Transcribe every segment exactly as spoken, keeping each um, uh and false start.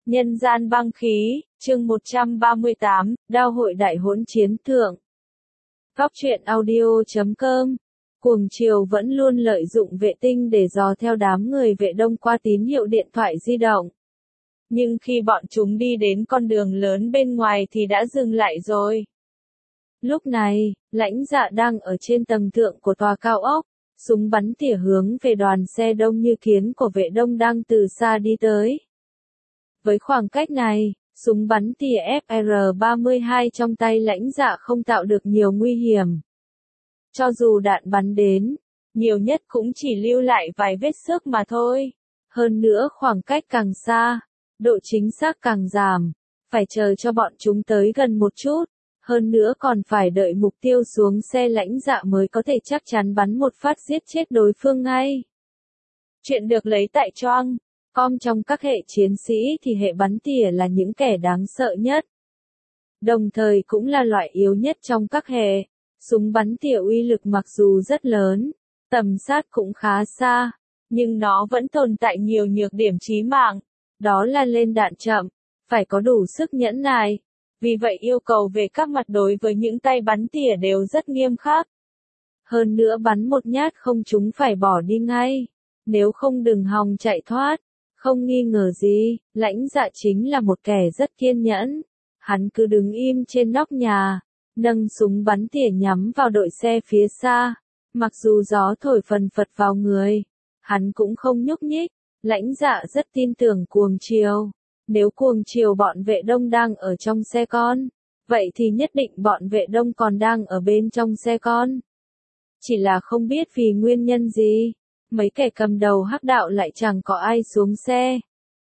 Nhân gian băng khí, chương một trăm ba mươi tám, Đao hội đại hỗn chiến thượng. Góc truyện audio chấm com. Cuồng Triều vẫn luôn lợi dụng vệ tinh để dò theo đám người vệ đông qua tín hiệu điện thoại di động. Nhưng khi bọn chúng đi đến con đường lớn bên ngoài thì đã dừng lại rồi. Lúc này, Lãnh Dạ đang ở trên tầng thượng của tòa cao ốc, súng bắn tỉa hướng về đoàn xe đông như kiến của vệ đông đang từ xa đi tới. Với khoảng cách này, súng bắn tỉa F R ba mươi hai trong tay Lãnh Dạ không tạo được nhiều nguy hiểm. Cho dù đạn bắn đến, nhiều nhất cũng chỉ lưu lại vài vết xước mà thôi. Hơn nữa khoảng cách càng xa, độ chính xác càng giảm, phải chờ cho bọn chúng tới gần một chút. Hơn nữa còn phải đợi mục tiêu xuống xe Lãnh Dạ mới có thể chắc chắn bắn một phát giết chết đối phương ngay. Chuyện được lấy tại Choang com. Trong các hệ chiến sĩ thì hệ bắn tỉa là những kẻ đáng sợ nhất. Đồng thời cũng là loại yếu nhất trong các hệ. Súng bắn tỉa uy lực mặc dù rất lớn, tầm sát cũng khá xa, nhưng nó vẫn tồn tại nhiều nhược điểm chí mạng. Đó là lên đạn chậm, phải có đủ sức nhẫn nại. Vì vậy yêu cầu về các mặt đối với những tay bắn tỉa đều rất nghiêm khắc. Hơn nữa bắn một nhát không trúng phải bỏ đi ngay, nếu không đừng hòng chạy thoát. Không nghi ngờ gì, Lãnh Dạ chính là một kẻ rất kiên nhẫn. Hắn cứ đứng im trên nóc nhà, nâng súng bắn tỉa nhắm vào đội xe phía xa. Mặc dù gió thổi phần phật vào người, hắn cũng không nhúc nhích. Lãnh Dạ rất tin tưởng Cuồng Triều. Nếu Cuồng Triều bọn vệ đông đang ở trong xe con, vậy thì nhất định bọn vệ đông còn đang ở bên trong xe con. Chỉ là không biết vì nguyên nhân gì, mấy kẻ cầm đầu hắc đạo lại chẳng có ai xuống xe.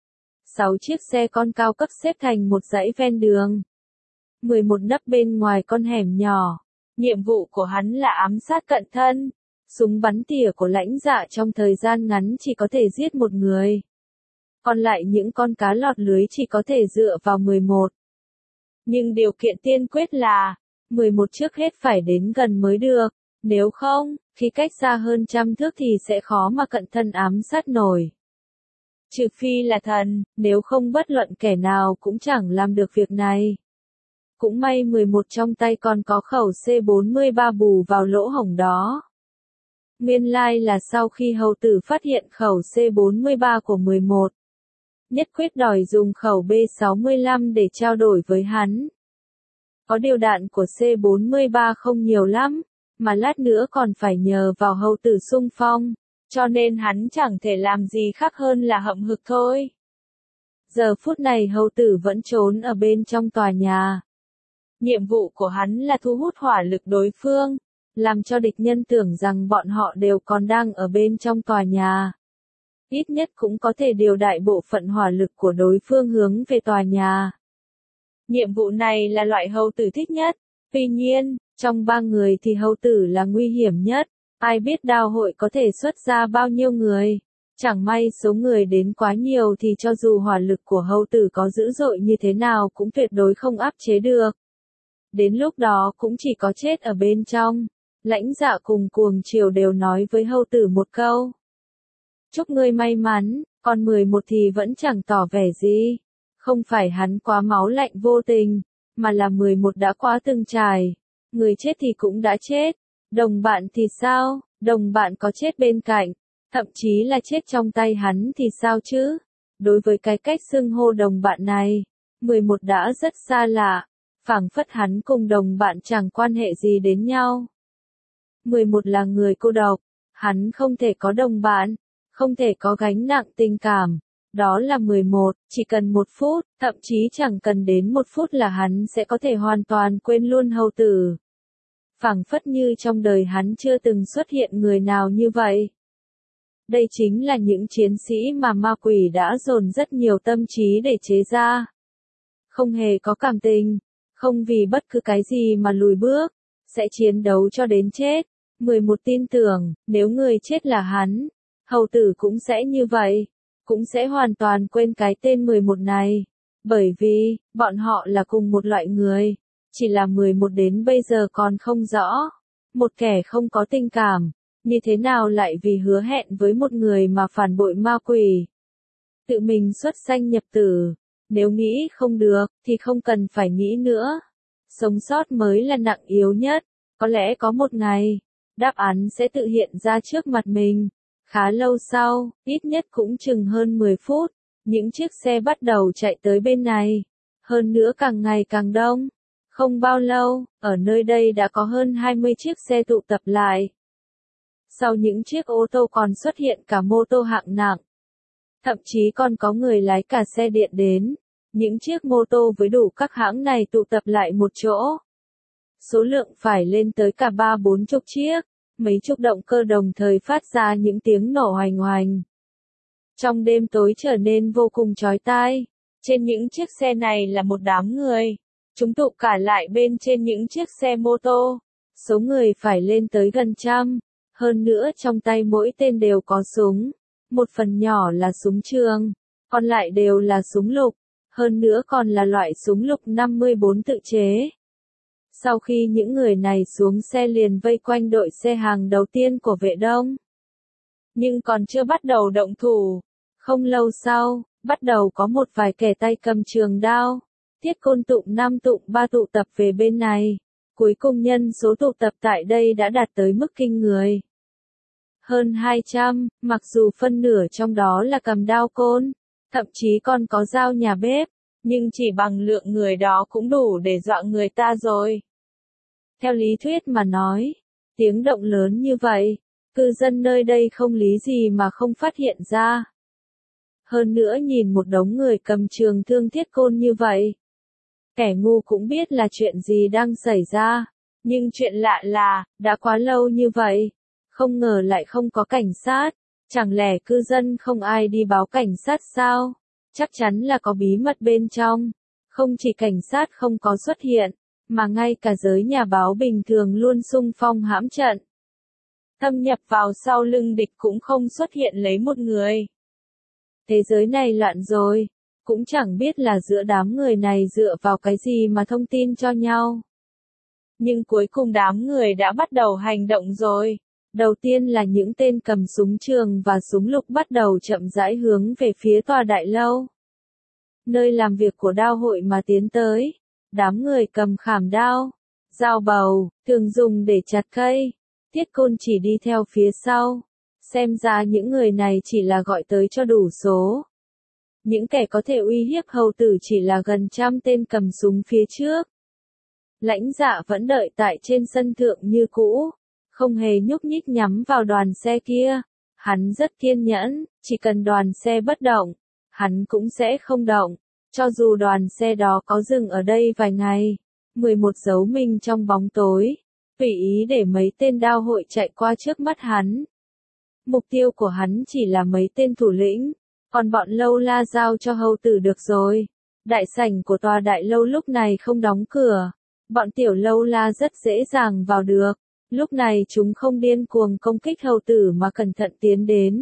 Sáu chiếc xe con cao cấp xếp thành một dãy ven đường. mười một nấp bên ngoài con hẻm nhỏ. Nhiệm vụ của hắn là ám sát cận thân. Súng bắn tỉa của Lãnh Dạ trong thời gian ngắn chỉ có thể giết một người. Còn lại những con cá lọt lưới chỉ có thể dựa vào mười một. Nhưng điều kiện tiên quyết là, mười một trước hết phải đến gần mới được. Nếu không, khi cách xa hơn trăm thước thì sẽ khó mà cận thân ám sát nổi. Trừ phi là thần, nếu không bất luận kẻ nào cũng chẳng làm được việc này. Cũng may mười một trong tay còn có khẩu C bốn mươi ba bù vào lỗ hổng đó. Nguyên lai là sau khi hầu tử phát hiện khẩu C bốn mươi ba của mười một, nhất quyết đòi dùng khẩu B sáu mươi lăm để trao đổi với hắn. Có điều đạn của C bốn mươi ba không nhiều lắm, mà lát nữa còn phải nhờ vào hầu tử xung phong, cho nên hắn chẳng thể làm gì khác hơn là hậm hực thôi. Giờ phút này hầu tử vẫn trốn ở bên trong tòa nhà. Nhiệm vụ của hắn là thu hút hỏa lực đối phương, làm cho địch nhân tưởng rằng bọn họ đều còn đang ở bên trong tòa nhà. Ít nhất cũng có thể điều đại bộ phận hỏa lực của đối phương hướng về tòa nhà. Nhiệm vụ này là loại hầu tử thích nhất. Tuy nhiên, trong ba người thì hầu tử là nguy hiểm nhất. Ai biết đao hội có thể xuất ra bao nhiêu người. Chẳng may số người đến quá nhiều thì cho dù hỏa lực của hầu tử có dữ dội như thế nào cũng tuyệt đối không áp chế được. Đến lúc đó cũng chỉ có chết ở bên trong. Lãnh Dạ cùng Cuồng Triều đều nói với hầu tử một câu. Chúc ngươi may mắn, còn mười một thì vẫn chẳng tỏ vẻ gì. Không phải hắn quá máu lạnh vô tình, mà là mười một đã quá từng trải. Người chết thì cũng đã chết. Đồng bạn thì sao? Đồng bạn có chết bên cạnh, thậm chí là chết trong tay hắn thì sao chứ? Đối với cái cách xưng hô đồng bạn này, mười một đã rất xa lạ. Phảng phất hắn cùng đồng bạn chẳng quan hệ gì đến nhau. mười một là người cô độc, hắn không thể có đồng bạn, không thể có gánh nặng tình cảm. Đó là mười một, chỉ cần một phút, thậm chí chẳng cần đến một phút là hắn sẽ có thể hoàn toàn quên luôn hầu tử. Phảng phất như trong đời hắn chưa từng xuất hiện người nào như vậy. Đây chính là những chiến sĩ mà ma quỷ đã dồn rất nhiều tâm trí để chế ra. Không hề có cảm tình, không vì bất cứ cái gì mà lùi bước, sẽ chiến đấu cho đến chết. mười một tin tưởng, nếu người chết là hắn, hầu tử cũng sẽ như vậy, cũng sẽ hoàn toàn quên cái tên mười một này. Bởi vì, bọn họ là cùng một loại người, chỉ là mười một đến bây giờ còn không rõ. Một kẻ không có tình cảm, như thế nào lại vì hứa hẹn với một người mà phản bội ma quỷ. Tự mình xuất sanh nhập tử, Nếu nghĩ không được, thì không cần phải nghĩ nữa. Sống sót mới là nặng yếu nhất. Có lẽ có một ngày, đáp án sẽ tự hiện ra trước mặt mình. Khá lâu sau, ít nhất cũng chừng hơn mười phút, những chiếc xe bắt đầu chạy tới bên này. Hơn nữa càng ngày càng đông. Không bao lâu, ở nơi đây đã có hơn hai mươi chiếc xe tụ tập lại. Sau những chiếc ô tô còn xuất hiện cả mô tô hạng nặng. Thậm chí còn có người lái cả xe điện đến. Những chiếc mô tô với đủ các hãng này tụ tập lại một chỗ. Số lượng phải lên tới cả ba bốn chục chiếc. Mấy chục động cơ đồng thời phát ra những tiếng nổ hoành hoành. Trong đêm tối trở nên vô cùng chói tai. Trên những chiếc xe này là một đám người. Chúng tụ cả lại bên trên những chiếc xe mô tô. Số người phải lên tới gần trăm. Hơn nữa trong tay mỗi tên đều có súng. Một phần nhỏ là súng trường. Còn lại đều là súng lục. Hơn nữa còn là loại súng lục năm mươi bốn tự chế. Sau khi những người này xuống xe liền vây quanh đội xe hàng đầu tiên của vệ đông. Nhưng còn chưa bắt đầu động thủ. Không lâu sau, bắt đầu có một vài kẻ tay cầm trường đao. Tiết Côn tụng năm tụng ba tụ tập về bên này. Cuối cùng nhân số tụ tập tại đây đã đạt tới mức kinh người. Hơn hai trăm, mặc dù phân nửa trong đó là cầm đao côn, thậm chí còn có dao nhà bếp, nhưng chỉ bằng lượng người đó cũng đủ để dọa người ta rồi. Theo lý thuyết mà nói, tiếng động lớn như vậy, cư dân nơi đây không lý gì mà không phát hiện ra. Hơn nữa nhìn một đống người cầm trường thương thiết côn như vậy. Kẻ ngu cũng biết là chuyện gì đang xảy ra, nhưng chuyện lạ là, đã quá lâu như vậy, không ngờ lại không có cảnh sát, chẳng lẽ cư dân không ai đi báo cảnh sát sao? Chắc chắn là có bí mật bên trong, không chỉ cảnh sát không có xuất hiện, mà ngay cả giới nhà báo bình thường luôn xung phong hãm trận. Thâm nhập vào sau lưng địch cũng không xuất hiện lấy một người. Thế giới này loạn rồi, cũng chẳng biết là giữa đám người này dựa vào cái gì mà thông tin cho nhau. Nhưng cuối cùng đám người đã bắt đầu hành động rồi. Đầu tiên là những tên cầm súng trường và súng lục bắt đầu chậm rãi hướng về phía tòa đại lâu. Nơi làm việc của đao hội mà tiến tới. Đám người cầm khảm đao, dao bầu, thường dùng để chặt cây. Tiết Côn chỉ đi theo phía sau. Xem ra những người này chỉ là gọi tới cho đủ số. Những kẻ có thể uy hiếp hầu tử chỉ là gần trăm tên cầm súng phía trước. Lãnh Dạ vẫn đợi tại trên sân thượng như cũ, không hề nhúc nhích nhắm vào đoàn xe kia. Hắn rất kiên nhẫn, chỉ cần đoàn xe bất động, hắn cũng sẽ không động. Cho dù đoàn xe đó có dừng ở đây vài ngày, mười một giấu mình trong bóng tối, tùy ý để mấy tên đao hội chạy qua trước mắt hắn. Mục tiêu của hắn chỉ là mấy tên thủ lĩnh, còn bọn lâu la giao cho hầu tử được rồi. Đại sảnh của tòa đại lâu lúc này không đóng cửa, bọn tiểu lâu la rất dễ dàng vào được. Lúc này chúng không điên cuồng công kích hầu tử mà cẩn thận tiến đến.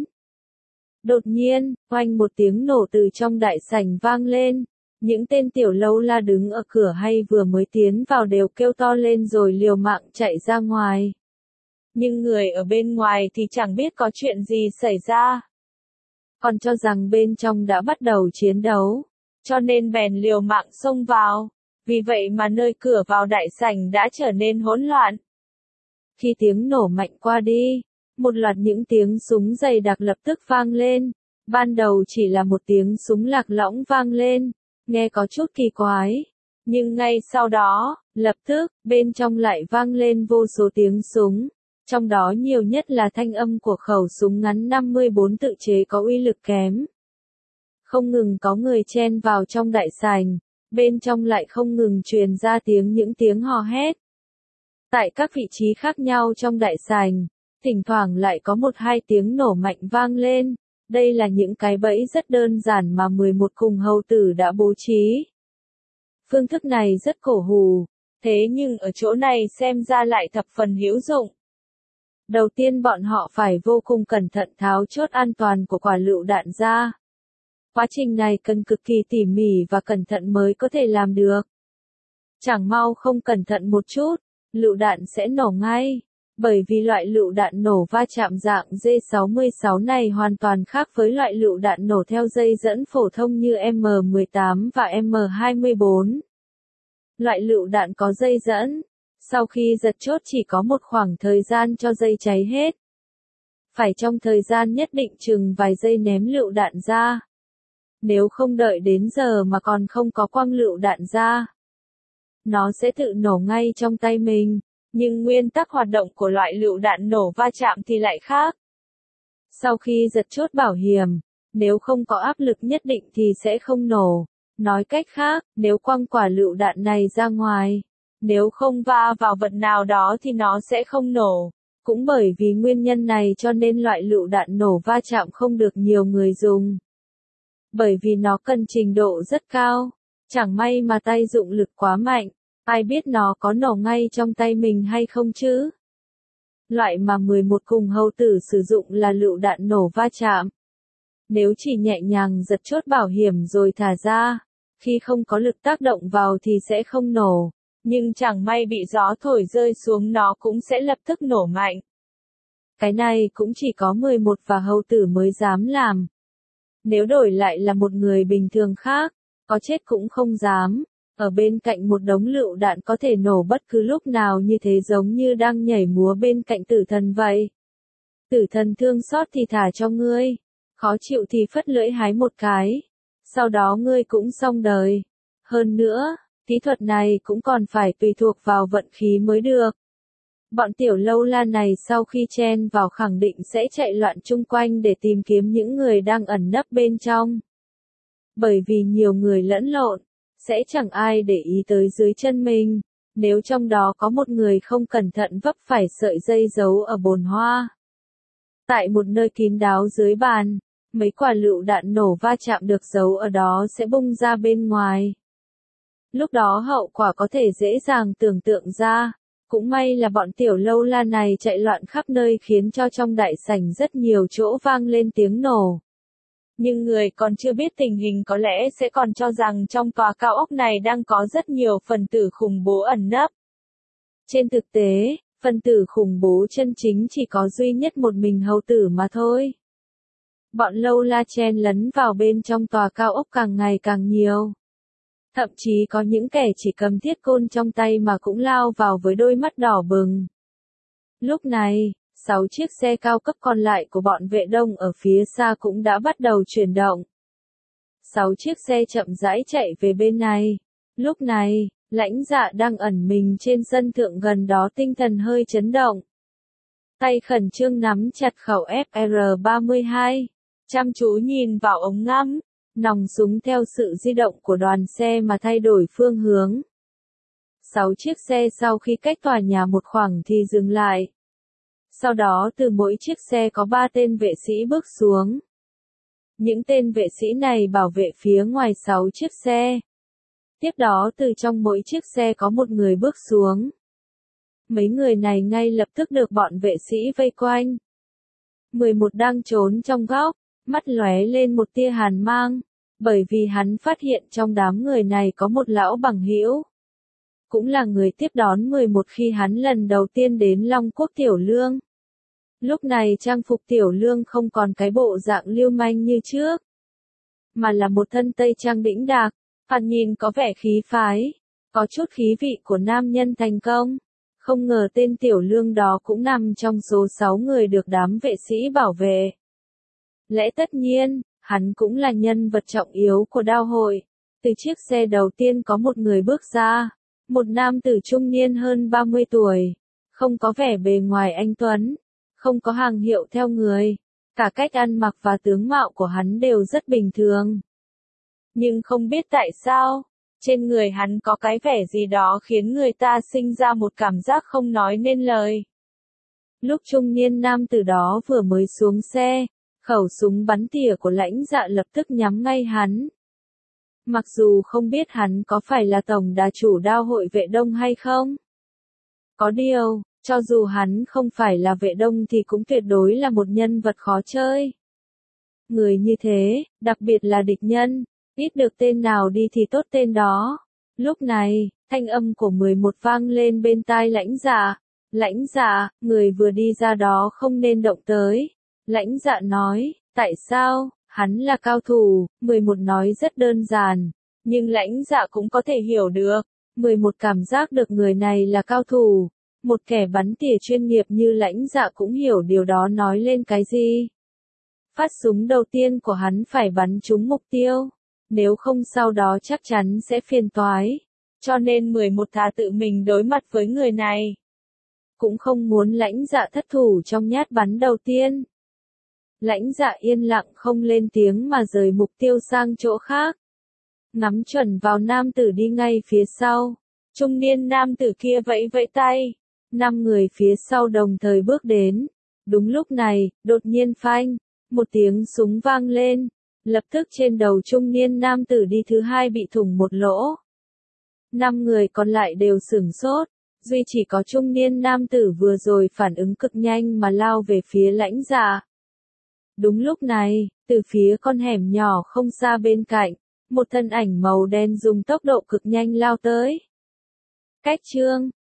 Đột nhiên, oanh một tiếng nổ từ trong đại sảnh vang lên. Những tên tiểu lâu la đứng ở cửa hay vừa mới tiến vào đều kêu to lên rồi liều mạng chạy ra ngoài. Nhưng người ở bên ngoài thì chẳng biết có chuyện gì xảy ra. Còn cho rằng bên trong đã bắt đầu chiến đấu, cho nên bèn liều mạng xông vào. Vì vậy mà nơi cửa vào đại sảnh đã trở nên hỗn loạn. Khi tiếng nổ mạnh qua đi, một loạt những tiếng súng dày đặc lập tức vang lên. Ban đầu chỉ là một tiếng súng lạc lõng vang lên, nghe có chút kỳ quái. Nhưng ngay sau đó, lập tức, bên trong lại vang lên vô số tiếng súng. Trong đó nhiều nhất là thanh âm của khẩu súng ngắn năm mươi bốn tự chế có uy lực kém. Không ngừng có người chen vào trong đại sảnh, bên trong lại không ngừng truyền ra tiếng những tiếng hò hét. Tại các vị trí khác nhau trong đại sảnh, thỉnh thoảng lại có một hai tiếng nổ mạnh vang lên. Đây là những cái bẫy rất đơn giản mà mười một cùng hầu tử đã bố trí. Phương thức này rất cổ hủ, thế nhưng ở chỗ này xem ra lại thập phần hữu dụng. Đầu tiên bọn họ phải vô cùng cẩn thận tháo chốt an toàn của quả lựu đạn ra. Quá trình này cần cực kỳ tỉ mỉ và cẩn thận mới có thể làm được. Chẳng mau không cẩn thận một chút, lựu đạn sẽ nổ ngay. Bởi vì loại lựu đạn nổ va chạm dạng D sáu mươi sáu này hoàn toàn khác với loại lựu đạn nổ theo dây dẫn phổ thông như M mười tám và M hai mươi bốn. Loại lựu đạn có dây dẫn, sau khi giật chốt chỉ có một khoảng thời gian cho dây cháy hết. Phải trong thời gian nhất định chừng vài giây ném lựu đạn ra. Nếu không đợi đến giờ mà còn không có quăng lựu đạn ra, nó sẽ tự nổ ngay trong tay mình. Nhưng nguyên tắc hoạt động của loại lựu đạn nổ va chạm thì lại khác. Sau khi giật chốt bảo hiểm, nếu không có áp lực nhất định thì sẽ không nổ. Nói cách khác, nếu quăng quả lựu đạn này ra ngoài, nếu không va vào vật nào đó thì nó sẽ không nổ. Cũng bởi vì nguyên nhân này cho nên loại lựu đạn nổ va chạm không được nhiều người dùng. Bởi vì nó cần trình độ rất cao. Chẳng may mà tay dụng lực quá mạnh, ai biết nó có nổ ngay trong tay mình hay không chứ? Loại mà mười một cùng hầu tử sử dụng là lựu đạn nổ va chạm. Nếu chỉ nhẹ nhàng giật chốt bảo hiểm rồi thả ra, khi không có lực tác động vào thì sẽ không nổ. Nhưng chẳng may bị gió thổi rơi xuống nó cũng sẽ lập tức nổ mạnh. Cái này cũng chỉ có mười một và hầu tử mới dám làm. Nếu đổi lại là một người bình thường khác, có chết cũng không dám. Ở bên cạnh một đống lựu đạn có thể nổ bất cứ lúc nào như thế, giống như đang nhảy múa bên cạnh tử thần vậy. Tử thần thương xót thì thả cho ngươi, khó chịu thì phất lưỡi hái một cái, sau đó ngươi cũng xong đời. Hơn nữa, kỹ thuật này cũng còn phải tùy thuộc vào vận khí mới được. Bọn tiểu lâu la này sau khi chen vào khẳng định sẽ chạy loạn chung quanh để tìm kiếm những người đang ẩn nấp bên trong. Bởi vì nhiều người lẫn lộn, sẽ chẳng ai để ý tới dưới chân mình, nếu trong đó có một người không cẩn thận vấp phải sợi dây giấu ở bồn hoa. Tại một nơi kín đáo dưới bàn, mấy quả lựu đạn nổ va chạm được giấu ở đó sẽ bung ra bên ngoài. Lúc đó hậu quả có thể dễ dàng tưởng tượng ra. Cũng may là bọn tiểu lâu la này chạy loạn khắp nơi khiến cho trong đại sảnh rất nhiều chỗ vang lên tiếng nổ. Nhưng người còn chưa biết tình hình có lẽ sẽ còn cho rằng trong tòa cao ốc này đang có rất nhiều phần tử khủng bố ẩn nấp. Trên thực tế, phần tử khủng bố chân chính chỉ có duy nhất một mình hầu tử mà thôi. Bọn lâu la chen lấn vào bên trong tòa cao ốc càng ngày càng nhiều. Thậm chí có những kẻ chỉ cầm thiết côn trong tay mà cũng lao vào với đôi mắt đỏ bừng. Lúc này, sáu chiếc xe cao cấp còn lại của bọn vệ đông ở phía xa cũng đã bắt đầu chuyển động. Sáu chiếc xe chậm rãi chạy về bên này. Lúc này, Lãnh Dạ đang ẩn mình trên sân thượng gần đó tinh thần hơi chấn động. Tay khẩn trương nắm chặt khẩu F R ba mươi hai, chăm chú nhìn vào ống ngắm. Nòng súng theo sự di động của đoàn xe mà thay đổi phương hướng. Sáu chiếc xe sau khi cách tòa nhà một khoảng thì dừng lại. Sau đó từ mỗi chiếc xe có ba tên vệ sĩ bước xuống. Những tên vệ sĩ này bảo vệ phía ngoài sáu chiếc xe. Tiếp đó từ trong mỗi chiếc xe có một người bước xuống. Mấy người này ngay lập tức được bọn vệ sĩ vây quanh. mười một đang trốn trong góc, mắt lóe lên một tia hàn mang, bởi vì hắn phát hiện trong đám người này có một lão bằng hữu. Cũng là người tiếp đón mười một khi hắn lần đầu tiên đến Long Quốc Tiểu Lương. Lúc này trang phục Tiểu Lương không còn cái bộ dạng lưu manh như trước, mà là một thân tây trang đĩnh đạc, thoạt nhìn có vẻ khí phái, có chút khí vị của nam nhân thành công. Không ngờ tên Tiểu Lương đó cũng nằm trong số sáu người được đám vệ sĩ bảo vệ. Lẽ tất nhiên, hắn cũng là nhân vật trọng yếu của đao hội. Từ chiếc xe đầu tiên có một người bước ra, một nam tử trung niên hơn ba mươi tuổi, không có vẻ bề ngoài anh tuấn, không có hàng hiệu theo người, cả cách ăn mặc và tướng mạo của hắn đều rất bình thường. Nhưng không biết tại sao, trên người hắn có cái vẻ gì đó khiến người ta sinh ra một cảm giác không nói nên lời. Lúc trung niên nam tử đó vừa mới xuống xe, khẩu súng bắn tỉa của Lãnh Dạ lập tức nhắm ngay hắn. Mặc dù không biết hắn có phải là tổng đà chủ đao hội vệ đông hay không. Có điều, cho dù hắn không phải là vệ đông thì cũng tuyệt đối là một nhân vật khó chơi. Người như thế, đặc biệt là địch nhân, ít được tên nào đi thì tốt tên đó. Lúc này, thanh âm của mười một vang lên bên tai Lãnh Dạ. Lãnh Dạ, người vừa đi ra đó không nên động tới. Lãnh Dạ nói, tại sao, hắn là cao thủ, mười một nói rất đơn giản, nhưng Lãnh Dạ cũng có thể hiểu được. mười một cảm giác được người này là cao thủ, một kẻ bắn tỉa chuyên nghiệp như Lãnh Dạ cũng hiểu điều đó nói lên cái gì. Phát súng đầu tiên của hắn phải bắn trúng mục tiêu, nếu không sau đó chắc chắn sẽ phiền toái. Cho nên mười một thà tự mình đối mặt với người này. Cũng không muốn Lãnh Dạ thất thủ trong nhát bắn đầu tiên. Lãnh Dạ yên lặng không lên tiếng mà rời mục tiêu sang chỗ khác. Ngắm chuẩn vào nam tử đi ngay phía sau. Trung niên nam tử kia vẫy vẫy tay. Năm người phía sau đồng thời bước đến. Đúng lúc này, đột nhiên phanh. Một tiếng súng vang lên. Lập tức trên đầu trung niên nam tử đi thứ hai bị thủng một lỗ. Năm người còn lại đều sửng sốt. Duy chỉ có trung niên nam tử vừa rồi phản ứng cực nhanh mà lao về phía Lãnh Dạ. Đúng lúc này, từ phía con hẻm nhỏ không xa bên cạnh, một thân ảnh màu đen dùng tốc độ cực nhanh lao tới. Cách chương